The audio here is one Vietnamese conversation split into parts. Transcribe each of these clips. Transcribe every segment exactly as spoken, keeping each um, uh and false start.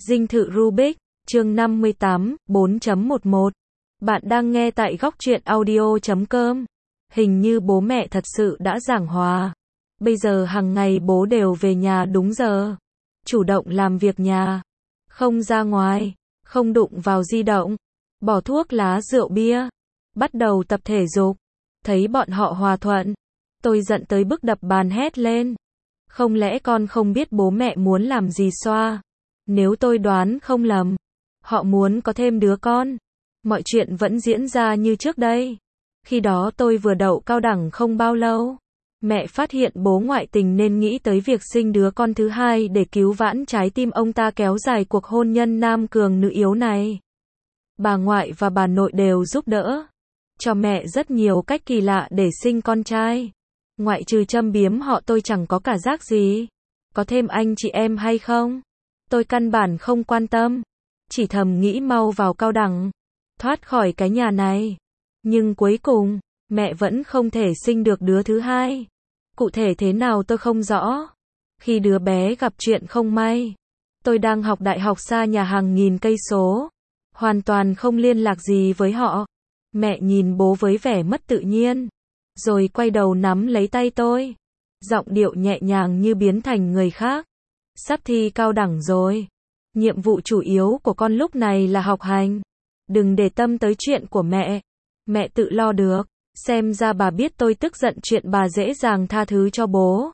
Dinh thự Rubik, chương năm mươi tám, bốn chấm mười một. Bạn đang nghe tại góc truyện audio chấm com. Hình như bố mẹ thật sự đã giảng hòa. Bây giờ hàng ngày bố đều về nhà đúng giờ. Chủ động làm việc nhà. Không ra ngoài. Không đụng vào di động. Bỏ thuốc lá rượu bia. Bắt đầu tập thể dục. Thấy bọn họ hòa thuận. Tôi giận tới bức đập bàn hét lên. Không lẽ con không biết bố mẹ muốn làm gì xoa? Nếu tôi đoán không lầm, họ muốn có thêm đứa con. Mọi chuyện vẫn diễn ra như trước đây. Khi đó tôi vừa đậu cao đẳng không bao lâu. Mẹ phát hiện bố ngoại tình nên nghĩ tới việc sinh đứa con thứ hai để cứu vãn trái tim ông ta kéo dài cuộc hôn nhân nam cường nữ yếu này. Bà ngoại và bà nội đều giúp đỡ. Cho mẹ rất nhiều cách kỳ lạ để sinh con trai. Ngoại trừ châm biếm họ tôi chẳng có cả rác gì. Có thêm anh chị em hay không? Tôi căn bản không quan tâm. Chỉ thầm nghĩ mau vào cao đẳng. Thoát khỏi cái nhà này. Nhưng cuối cùng, mẹ vẫn không thể sinh được đứa thứ hai. Cụ thể thế nào tôi không rõ. Khi đứa bé gặp chuyện không may. Tôi đang học đại học xa nhà hàng nghìn cây số. Hoàn toàn không liên lạc gì với họ. Mẹ nhìn bố với vẻ mất tự nhiên. Rồi quay đầu nắm lấy tay tôi. Giọng điệu nhẹ nhàng như biến thành người khác. Sắp thi cao đẳng rồi. Nhiệm vụ chủ yếu của con lúc này là học hành. Đừng để tâm tới chuyện của mẹ. Mẹ tự lo được. Xem ra bà biết tôi tức giận chuyện bà dễ dàng tha thứ cho bố.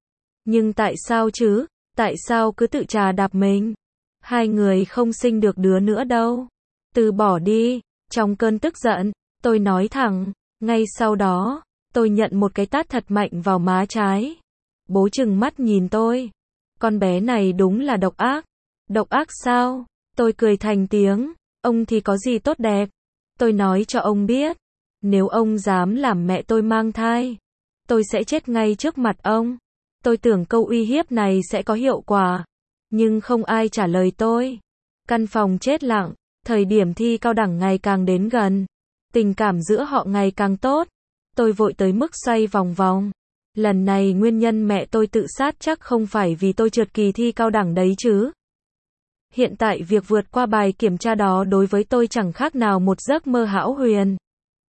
Nhưng tại sao chứ? Tại sao cứ tự trà đạp mình? Hai người không sinh được đứa nữa đâu. Từ bỏ đi. Trong cơn tức giận, tôi nói thẳng. Ngay sau đó, tôi nhận một cái tát thật mạnh vào má trái. Bố trừng mắt nhìn tôi. Con bé này đúng là độc ác. Độc ác sao? Tôi cười thành tiếng. Ông thì có gì tốt đẹp? Tôi nói cho ông biết. Nếu ông dám làm mẹ tôi mang thai, tôi sẽ chết ngay trước mặt ông. Tôi tưởng câu uy hiếp này sẽ có hiệu quả. Nhưng không ai trả lời tôi. Căn phòng chết lặng. Thời điểm thi cao đẳng ngày càng đến gần. Tình cảm giữa họ ngày càng tốt. Tôi vội tới mức xoay vòng vòng. Lần này nguyên nhân mẹ tôi tự sát chắc không phải vì tôi trượt kỳ thi cao đẳng đấy chứ. Hiện tại việc vượt qua bài kiểm tra đó đối với tôi chẳng khác nào một giấc mơ hão huyền.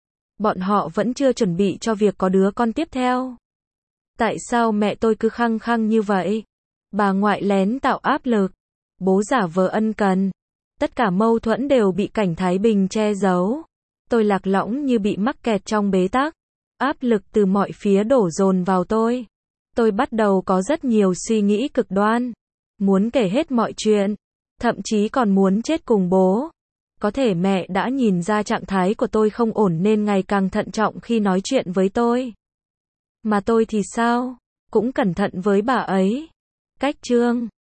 Bọn họ vẫn chưa chuẩn bị cho việc có đứa con tiếp theo. Tại sao mẹ tôi cứ khăng khăng như vậy? Bà ngoại lén tạo áp lực. Bố giả vờ ân cần. Tất cả mâu thuẫn đều bị cảnh thái bình che giấu. Tôi lạc lõng như bị mắc kẹt trong bế tắc. Áp lực từ mọi phía đổ dồn vào tôi. Tôi bắt đầu có rất nhiều suy nghĩ cực đoan. Muốn kể hết mọi chuyện. Thậm chí còn muốn chết cùng bố. Có thể mẹ đã nhìn ra trạng thái của tôi không ổn nên ngày càng thận trọng khi nói chuyện với tôi. Mà tôi thì sao? Cũng cẩn thận với bà ấy. Cách chương